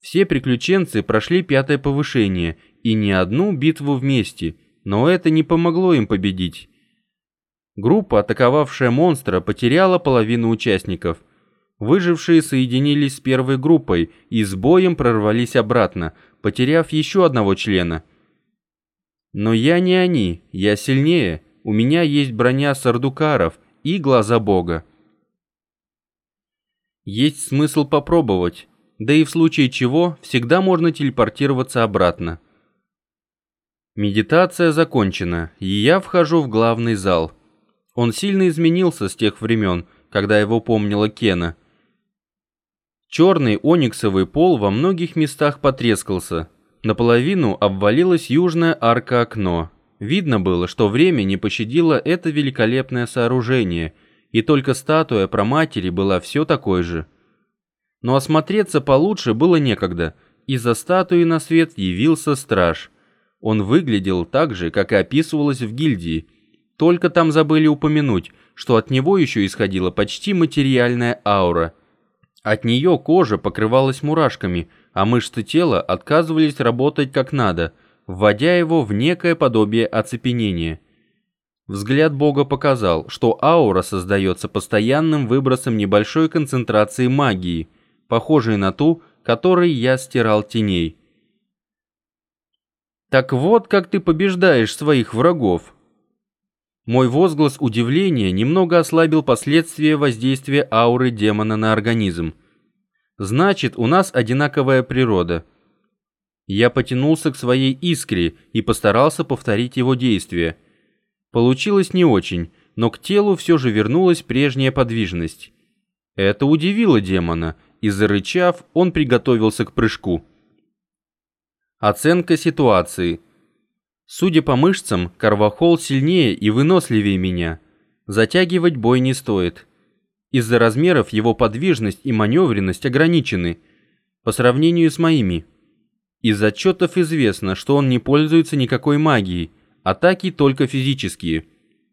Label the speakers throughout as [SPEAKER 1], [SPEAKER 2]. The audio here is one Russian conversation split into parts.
[SPEAKER 1] Все приключенцы прошли 5-е повышение и не одну битву вместе, но это не помогло им победить. Группа, атаковавшая монстра, потеряла половину участников. Выжившие соединились с первой группой и с боем прорвались обратно, потеряв еще одного члена. Но я не они, я сильнее, у меня есть броня сардукаров и глаза бога. Есть смысл попробовать, да и в случае чего всегда можно телепортироваться обратно. Медитация закончена, и я вхожу в главный зал. Он сильно изменился с тех времен, когда его помнила Кена. Черный ониксовый пол во многих местах потрескался. Наполовину обвалилась южная арка-окно. Видно было, что время не пощадило это великолепное сооружение, и только статуя праматери была все такой же. Но осмотреться получше было некогда. Из-за статуи на свет явился страж. Он выглядел так же, как и описывалось в гильдии. Только там забыли упомянуть, что от него еще исходила почти материальная аура. От нее кожа покрывалась мурашками, а мышцы тела отказывались работать как надо, вводя его в некое подобие оцепенения. Взгляд бога показал, что аура создается постоянным выбросом небольшой концентрации магии, похожей на ту, которой я стирал теней. «Так вот, как ты побеждаешь своих врагов!» Мой возглас удивления немного ослабил последствия воздействия ауры демона на организм. Значит, у нас одинаковая природа. Я потянулся к своей искре и постарался повторить его действие. Получилось не очень, но к телу все же вернулась прежняя подвижность. Это удивило демона, и зарычав, он приготовился к прыжку. Оценка ситуации. Судя по мышцам, Карвахол сильнее и выносливее меня. Затягивать бой не стоит. Из-за размеров его подвижность и маневренность ограничены по сравнению с моими. Из отчетов известно, что он не пользуется никакой магией, атаки только физические.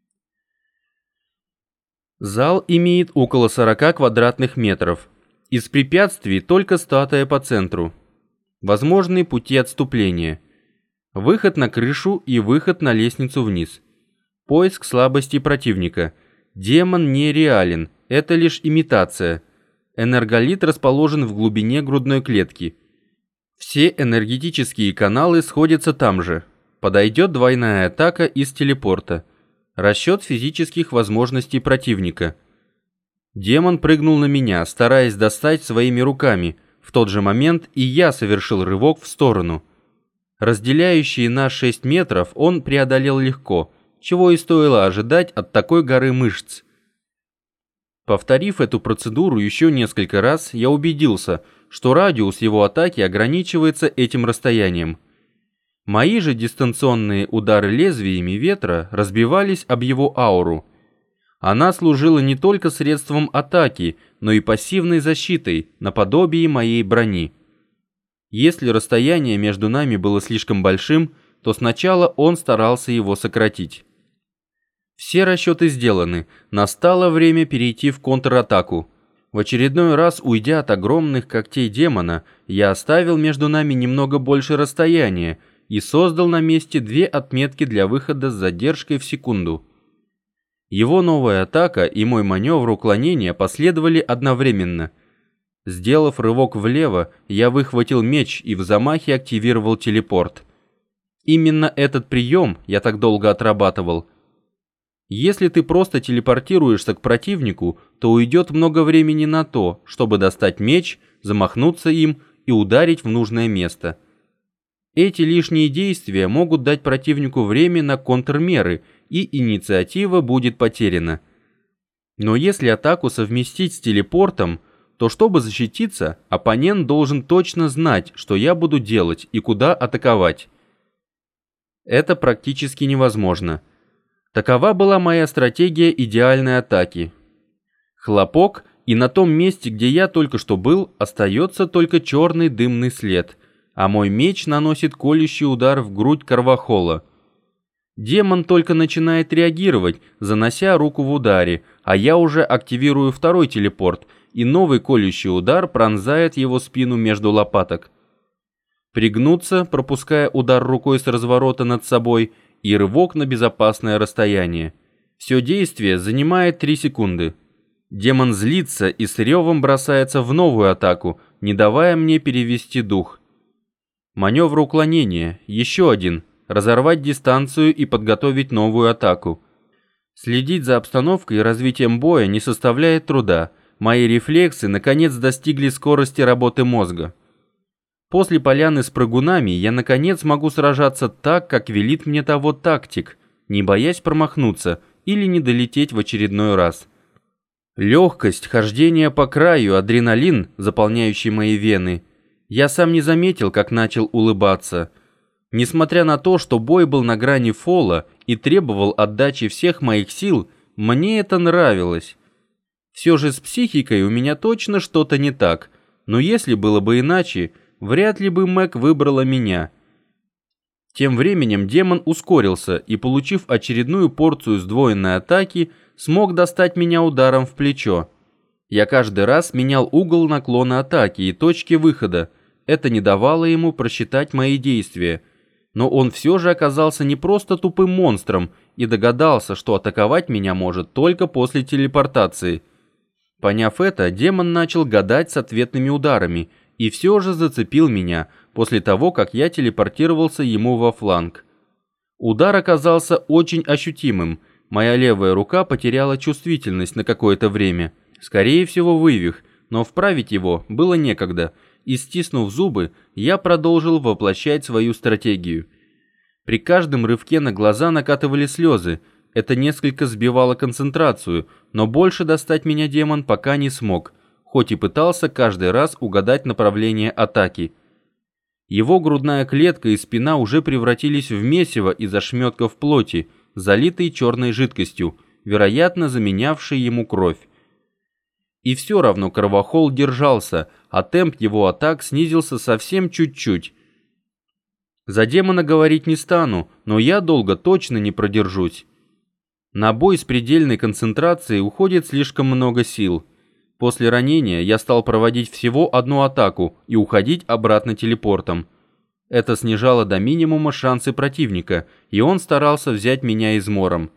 [SPEAKER 1] Зал имеет около 40 квадратных метров. Из препятствий только статуя по центру. Возможные пути отступления. Выход на крышу и выход на лестницу вниз. Поиск слабости противника. Демон не реален, это лишь имитация. Энерголит расположен в глубине грудной клетки. Все энергетические каналы сходятся там же. Подойдет двойная атака из телепорта. Расчет физических возможностей противника. Демон прыгнул на меня, стараясь достать своими руками. В тот же момент и я совершил рывок в сторону. Разделяющие нас 6 метров он преодолел легко, чего и стоило ожидать от такой горы мышц. Повторив эту процедуру еще несколько раз, я убедился, что радиус его атаки ограничивается этим расстоянием. Мои же дистанционные удары лезвиями ветра разбивались об его ауру. Она служила не только средством атаки, но и пассивной защитой, наподобие моей брони. Если расстояние между нами было слишком большим, то сначала он старался его сократить. Все расчеты сделаны, настало время перейти в контратаку. В очередной раз, уйдя от огромных когтей демона, я оставил между нами немного больше расстояния и создал на месте 2 отметки для выхода с задержкой в секунду. Его новая атака и мой маневр уклонения последовали одновременно. Сделав рывок влево, я выхватил меч и в замахе активировал телепорт. Именно этот прием я так долго отрабатывал. Если ты просто телепортируешься к противнику, то уйдет много времени на то, чтобы достать меч, замахнуться им и ударить в нужное место. Эти лишние действия могут дать противнику время на контрмеры, и инициатива будет потеряна. Но если атаку совместить с телепортом, то чтобы защититься, оппонент должен точно знать, что я буду делать и куда атаковать. Это практически невозможно. Такова была моя стратегия идеальной атаки. Хлопок, и на том месте, где я только что был, остается только черный дымный след, а мой меч наносит колющий удар в грудь Карвахола. Демон только начинает реагировать, занося руку в ударе, а я уже активирую второй телепорт, и новый колющий удар пронзает его спину между лопаток. пригнуться, пропуская удар рукой с разворота над собой, и рывок на безопасное расстояние. Все действие занимает 3 секунды. Демон злится и с ревом бросается в новую атаку, не давая мне перевести дух. Маневр уклонения, еще один, разорвать дистанцию и подготовить новую атаку. Следить за обстановкой и развитием боя не составляет труда. Мои рефлексы наконец достигли скорости работы мозга. После поляны с прыгунами я наконец могу сражаться так, как велит мне того тактик, не боясь промахнуться или не долететь в очередной раз. Легкость, хождение по краю, адреналин, заполняющий мои вены. Я сам не заметил, как начал улыбаться. Несмотря на то, что бой был на грани фола и требовал отдачи всех моих сил, мне это нравилось. Все же с психикой у меня точно что-то не так, но если было бы иначе, вряд ли бы Мэг выбрала меня. Тем временем демон ускорился и, получив очередную порцию сдвоенной атаки, смог достать меня ударом в плечо. Я каждый раз менял угол наклона атаки и точки выхода. Это не давало ему просчитать мои действия. Но он все же оказался не просто тупым монстром и догадался, что атаковать меня может только после телепортации. Поняв это, демон начал гадать с ответными ударами и все же зацепил меня после того, как я телепортировался ему во фланг. Удар оказался очень ощутимым. Моя левая рука потеряла чувствительность на какое-то время. Скорее всего, вывих, но вправить его было некогда, и, стиснув зубы, я продолжил воплощать свою стратегию. При каждом рывке на глаза накатывали слезы. Это несколько сбивало концентрацию, но больше достать меня демон пока не смог, хоть и пытался каждый раз угадать направление атаки. Его грудная клетка и спина уже превратились в месиво из ошметков плоти, залитой черной жидкостью, вероятно, заменявшей ему кровь. И все равно Кровохол держался, а темп его атак снизился совсем чуть-чуть. За демона говорить не стану, но я долго точно не продержусь. На бой с предельной концентрацией уходит слишком много сил. После ранения я стал проводить всего одну атаку и уходить обратно телепортом. Это снижало до минимума шансы противника, и он старался взять меня измором.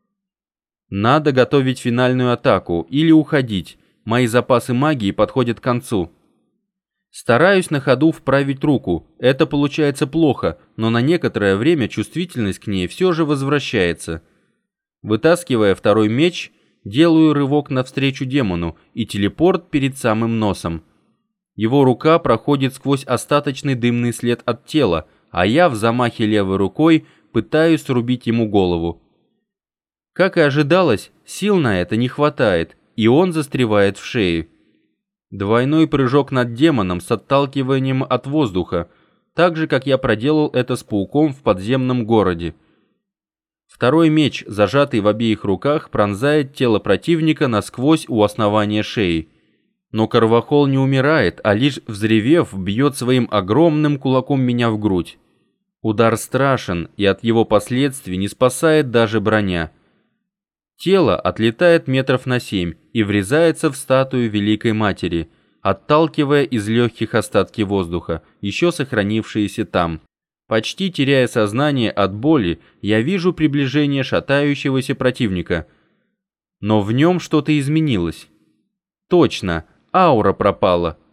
[SPEAKER 1] Надо готовить финальную атаку или уходить. Мои запасы магии подходят к концу. Стараюсь на ходу вправить руку. Это получается плохо, но на некоторое время чувствительность к ней все же возвращается. Вытаскивая второй меч, делаю рывок навстречу демону и телепорт перед самым носом. Его рука проходит сквозь остаточный дымный след от тела, а я в замахе левой рукой пытаюсь срубить ему голову. Как и ожидалось, сил на это не хватает, и он застревает в шее. Двойной прыжок над демоном с отталкиванием от воздуха, так же, как я проделал это с пауком в подземном городе. Второй меч, зажатый в обеих руках, пронзает тело противника насквозь у основания шеи. Но Кровохол не умирает, а лишь взревев, бьет своим огромным кулаком меня в грудь. Удар страшен, и от его последствий не спасает даже броня. Тело отлетает метров на 7 и врезается в статую Великой Матери, отталкивая из легких остатки воздуха, еще сохранившиеся там. Почти теряя сознание от боли, я вижу приближение шатающегося противника. Но в нем что-то изменилось. Точно, аура пропала.